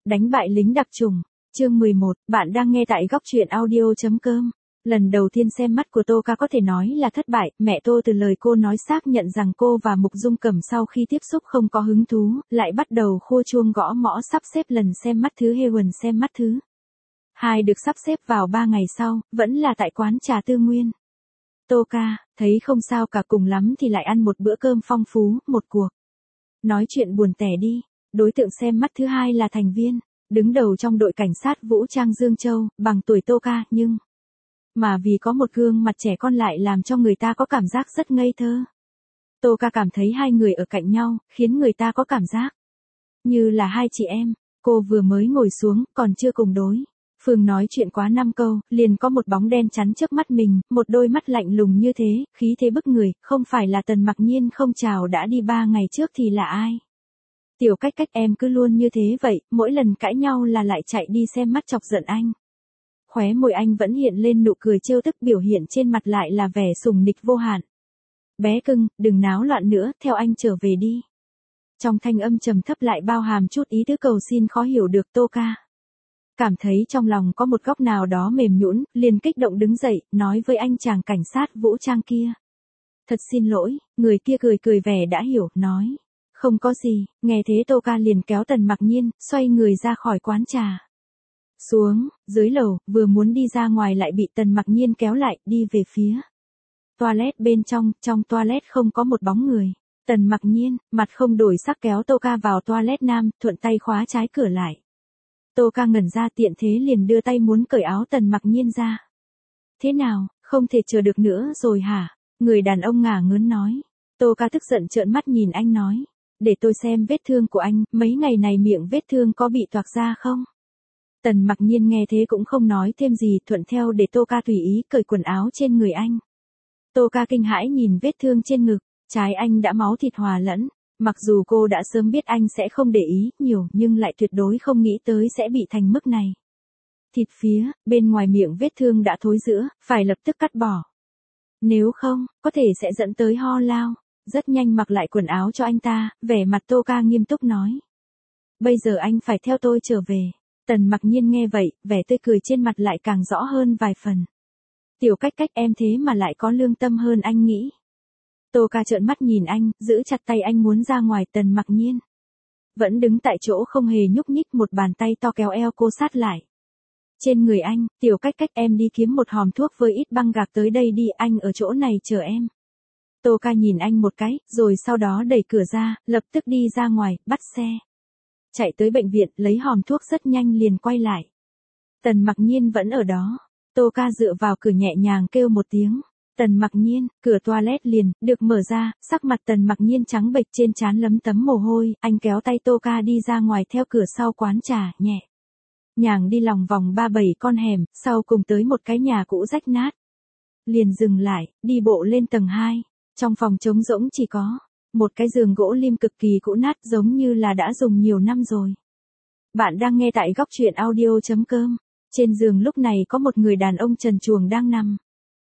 Đánh bại lính đặc chủng. Chương 11, bạn đang nghe tại góc truyện audio.com. Lần đầu tiên xem mắt của Tô Ca có thể nói là thất bại, mẹ Tô từ lời cô nói xác nhận rằng cô và Mục Dung Cẩm sau khi tiếp xúc không có hứng thú, lại bắt đầu khua chuông gõ mõ sắp xếp lần xem mắt thứ Heaven xem mắt thứ. Hai được sắp xếp vào 3 ngày sau, vẫn là tại quán trà Tư Nguyên. Tô Ca, thấy không sao cả, cùng lắm thì lại ăn một bữa cơm phong phú, một cuộc nói chuyện buồn tẻ đi. Đối tượng xem mắt thứ hai là thành viên đứng đầu trong đội cảnh sát vũ trang Dương Châu, bằng tuổi Tô Ca, nhưng mà vì có một gương mặt trẻ con lại làm cho người ta có cảm giác rất ngây thơ. Tô Ca cảm thấy hai người ở cạnh nhau, khiến người ta có cảm giác như là hai chị em. Cô vừa mới ngồi xuống, còn chưa cùng đối phương nói chuyện quá 5 câu, liền có một bóng đen chắn trước mắt mình, một đôi mắt lạnh lùng như thế, khí thế bức người, không phải là Tần Mặc Nhiên không, chào đã đi 3 ngày trước thì là ai? Tiểu Cách Cách, em cứ luôn như thế vậy, mỗi lần cãi nhau là lại chạy đi xem mắt chọc giận anh. Khóe môi anh vẫn hiện lên nụ cười trêu tức, biểu hiện trên mặt lại là vẻ sùng nịch vô hạn. Bé cưng, đừng náo loạn nữa, theo anh trở về đi. Trong thanh âm trầm thấp lại bao hàm chút ý tứ cầu xin khó hiểu được. Tô Ca cảm thấy trong lòng có một góc nào đó mềm nhũn, liền kích động đứng dậy, nói với anh chàng cảnh sát vũ trang kia. Thật xin lỗi. Người kia cười cười vẻ đã hiểu, nói. Không có gì. Nghe thế Tô Ca liền kéo Tần Mặc Nhiên, xoay người ra khỏi quán trà. Xuống, dưới lầu, vừa muốn đi ra ngoài lại bị Tần Mặc Nhiên kéo lại, đi về phía toilet bên trong toilet không có một bóng người. Tần Mặc Nhiên, mặt không đổi sắc kéo Tô Ca vào toilet nam, thuận tay khóa trái cửa lại. Tô Ca ngẩn ra, tiện thế liền đưa tay muốn cởi áo Tần Mặc Nhiên ra. Thế nào, không thể chờ được nữa rồi hả? Người đàn ông ngả ngớn nói. Tô Ca tức giận trợn mắt nhìn anh nói. Để tôi xem vết thương của anh, mấy ngày này miệng vết thương có bị toạc ra không? Tần Mặc Nhiên nghe thế cũng không nói thêm gì, thuận theo để Tô Ca tùy ý cởi quần áo trên người anh. Tô Ca kinh hãi nhìn vết thương trên ngực, trái anh đã máu thịt hòa lẫn. Mặc dù cô đã sớm biết anh sẽ không để ý nhiều, nhưng lại tuyệt đối không nghĩ tới sẽ bị thành mức này. Thịt phía bên ngoài miệng vết thương đã thối rữa, phải lập tức cắt bỏ. Nếu không, có thể sẽ dẫn tới ho lao. Rất nhanh mặc lại quần áo cho anh ta, vẻ mặt Tô Ca nghiêm túc nói. Bây giờ anh phải theo tôi trở về. Tần Mặc Nhiên nghe vậy, vẻ tươi cười trên mặt lại càng rõ hơn vài phần. Tiểu Cách Cách, em thế mà lại có lương tâm hơn anh nghĩ. Tô Ca trợn mắt nhìn anh, giữ chặt tay anh muốn ra ngoài. Tần Mặc Nhiên vẫn đứng tại chỗ không hề nhúc nhích, một bàn tay to kéo eo cô sát lại trên người anh. Tiểu Cách Cách, em đi kiếm một hòm thuốc với ít băng gạc tới đây đi, anh ở chỗ này chờ em. Tô Ca nhìn anh một cái, rồi sau đó đẩy cửa ra, lập tức đi ra ngoài, bắt xe chạy tới bệnh viện, lấy hòm thuốc rất nhanh liền quay lại. Tần Mặc Nhiên vẫn ở đó. Tô Ca dựa vào cửa nhẹ nhàng kêu một tiếng. Tần Mặc Nhiên, cửa toilet liền được mở ra, sắc mặt Tần Mặc Nhiên trắng bệch, trên trán lấm tấm mồ hôi, anh kéo tay Tô Ca đi ra ngoài theo cửa sau quán trà, nhẹ nhàng đi lòng vòng 3-7 con hẻm, sau cùng tới một cái nhà cũ rách nát. Liền dừng lại, đi bộ lên tầng 2. Trong phòng trống rỗng chỉ có một cái giường gỗ lim cực kỳ cũ nát, giống như là đã dùng nhiều năm rồi. Bạn đang nghe tại góc truyện audio.com. Trên giường lúc này có một người đàn ông trần truồng đang nằm.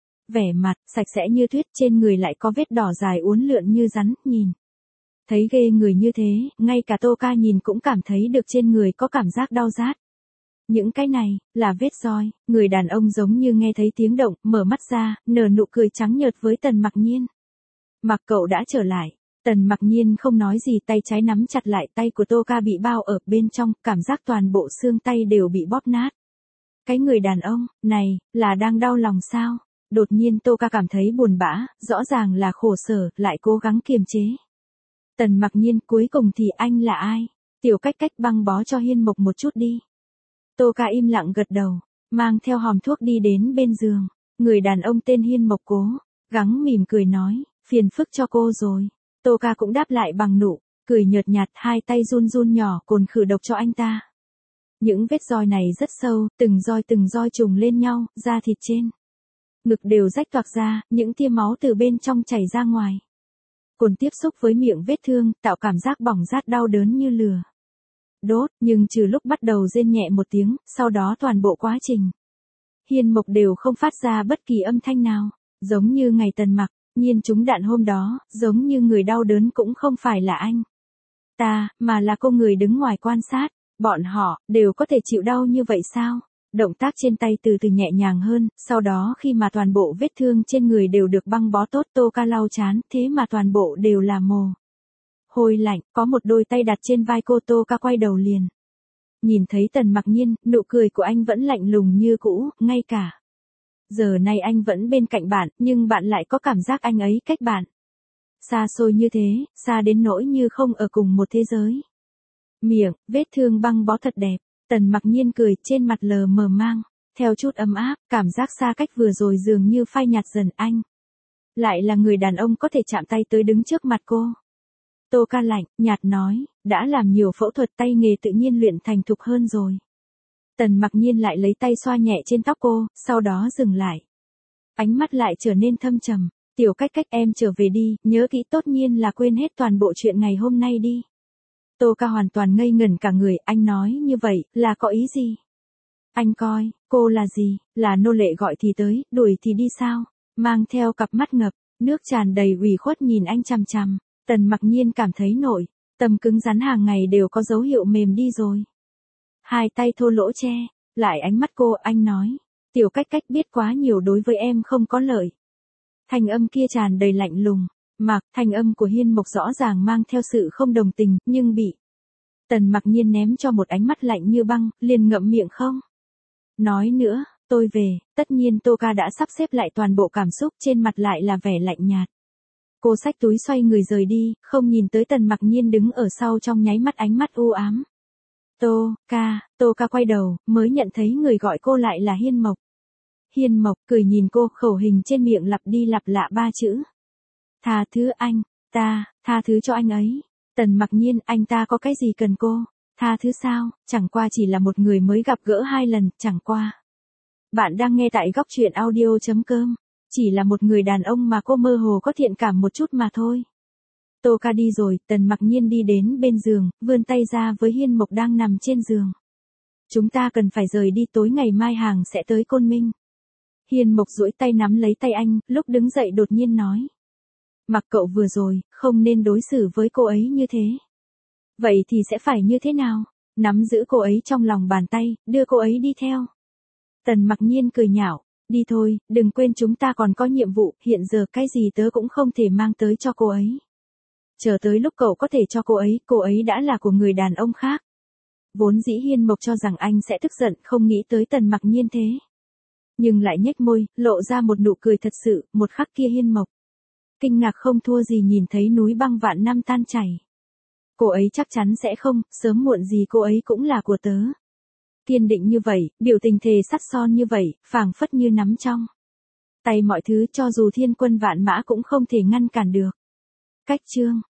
Vẻ mặt sạch sẽ như tuyết, trên người lại có vết đỏ dài uốn lượn như rắn, nhìn thấy ghê người như thế, ngay cả Tô Ca nhìn cũng cảm thấy được trên người có cảm giác đau rát. Những cái này là vết roi. Người đàn ông giống như nghe thấy tiếng động, mở mắt ra, nở nụ cười trắng nhợt với Tần Mặc Nhiên. Mặc cậu đã trở lại. Tần Mặc Nhiên không nói gì, tay trái nắm chặt lại tay của Tô Ca bị bao ở bên trong, cảm giác toàn bộ xương tay đều bị bóp nát. Cái người đàn ông này là đang đau lòng sao? Đột nhiên Tô Ca cảm thấy buồn bã, rõ ràng là khổ sở, lại cố gắng kiềm chế. Tần Mặc Nhiên, cuối cùng thì anh là ai? Tiểu Cách Cách, băng bó cho Hiên Mộc một chút đi. Tô Ca im lặng gật đầu, mang theo hòm thuốc đi đến bên giường. Người đàn ông tên Hiên Mộc cố gắng mỉm cười nói, phiền phức cho cô rồi. Tô Ca cũng đáp lại bằng nụ cười nhợt nhạt, hai tay run run nhỏ cồn khử độc cho anh ta. Những vết roi này rất sâu, từng roi trùng lên nhau, da thịt trên ngực đều rách toạc ra, những tia máu từ bên trong chảy ra ngoài. Cồn tiếp xúc với miệng vết thương, tạo cảm giác bỏng rát đau đớn như lửa đốt, nhưng trừ lúc bắt đầu rên nhẹ một tiếng, sau đó toàn bộ quá trình Hiên Mộc đều không phát ra bất kỳ âm thanh nào, giống như ngày Tần Mặc Nhiên trúng đạn hôm đó, giống như người đau đớn cũng không phải là anh ta, mà là cô người đứng ngoài quan sát. Bọn họ, đều có thể chịu đau như vậy sao? Động tác trên tay từ từ nhẹ nhàng hơn, sau đó khi mà toàn bộ vết thương trên người đều được băng bó tốt, Tô Ca lau chán, thế mà toàn bộ đều là mồ hôi lạnh, có một đôi tay đặt trên vai cô. Tô Ca quay đầu liền. Nhìn thấy Tần Mặc Nhiên, nụ cười của anh vẫn lạnh lùng như cũ, ngay cả giờ này anh vẫn bên cạnh bạn, nhưng bạn lại có cảm giác anh ấy cách bạn xa xôi như thế, xa đến nỗi như không ở cùng một thế giới. Miệng, vết thương băng bó thật đẹp. Tần Mặc Nhiên cười, trên mặt lờ mờ mang theo chút ấm áp, cảm giác xa cách vừa rồi dường như phai nhạt dần. Anh lại là người đàn ông có thể chạm tay tới đứng trước mặt cô. Tô Ca lạnh nhạt nói, đã làm nhiều phẫu thuật, tay nghề tự nhiên luyện thành thục hơn rồi. Tần Mặc Nhiên lại lấy tay xoa nhẹ trên tóc cô, sau đó dừng lại. Ánh mắt lại trở nên thâm trầm. Tiểu Cách Cách, em trở về đi, nhớ kỹ, tốt nhiên là quên hết toàn bộ chuyện ngày hôm nay đi. Tô Ca hoàn toàn ngây ngẩn cả người, anh nói như vậy, là có ý gì? Anh coi, cô là gì, là nô lệ gọi thì tới, đuổi thì đi sao? Mang theo cặp mắt ngập nước tràn đầy ủy khuất nhìn anh chằm chằm. Tần Mặc Nhiên cảm thấy nội tâm cứng rắn hàng ngày đều có dấu hiệu mềm đi rồi. Hai tay thô lỗ che lại ánh mắt cô, anh nói, Tiểu Cách Cách, biết quá nhiều đối với em không có lợi. Thanh âm kia tràn đầy lạnh lùng, thanh âm của Hiên Mộc rõ ràng mang theo sự không đồng tình, nhưng bị Tần Mặc Nhiên ném cho một ánh mắt lạnh như băng, liền ngậm miệng không nói nữa. Tôi về. Tất nhiên Tô Ca đã sắp xếp lại toàn bộ cảm xúc, trên mặt lại là vẻ lạnh nhạt. Cô xách túi xoay người rời đi, không nhìn tới Tần Mặc Nhiên đứng ở sau, trong nháy mắt ánh mắt u ám. Tô Ca quay đầu, mới nhận thấy người gọi cô lại là Hiên Mộc. Hiên Mộc cười nhìn cô, khẩu hình trên miệng lặp đi lặp lại ba chữ. Tha thứ anh, tha thứ cho anh ấy. Tần Mặc Nhiên, anh ta có cái gì cần cô tha thứ sao? Chẳng qua chỉ là một người mới gặp gỡ 2 lần, chẳng qua. Bạn đang nghe tại góc truyện audio.com. Chỉ là một người đàn ông mà cô mơ hồ có thiện cảm một chút mà thôi. Tô Ca đi rồi, Tần Mặc Nhiên đi đến bên giường, vươn tay ra với Hiên Mộc đang nằm trên giường. Chúng ta cần phải rời đi, tối ngày mai hàng sẽ tới Côn Minh. Hiên Mộc duỗi tay nắm lấy tay anh, lúc đứng dậy đột nhiên nói. Mặc cậu vừa rồi, không nên đối xử với cô ấy như thế. Vậy thì sẽ phải như thế nào? Nắm giữ cô ấy trong lòng bàn tay, đưa cô ấy đi theo. Tần Mặc Nhiên cười nhạo, đi thôi, đừng quên chúng ta còn có nhiệm vụ, hiện giờ cái gì tớ cũng không thể mang tới cho cô ấy. Chờ tới lúc cậu có thể cho cô ấy đã là của người đàn ông khác. Vốn dĩ Hiên Mộc cho rằng anh sẽ tức giận, không nghĩ tới Tần Mặc Nhiên thế. Nhưng lại nhếch môi, lộ ra một nụ cười thật sự, một khắc kia Hiên Mộc kinh ngạc không thua gì nhìn thấy núi băng vạn năm tan chảy. Cô ấy chắc chắn sẽ không, sớm muộn gì cô ấy cũng là của tớ. Kiên định như vậy, biểu tình thề sắt son như vậy, phảng phất như nắm trong tay mọi thứ, cho dù thiên quân vạn mã cũng không thể ngăn cản được. Cách chương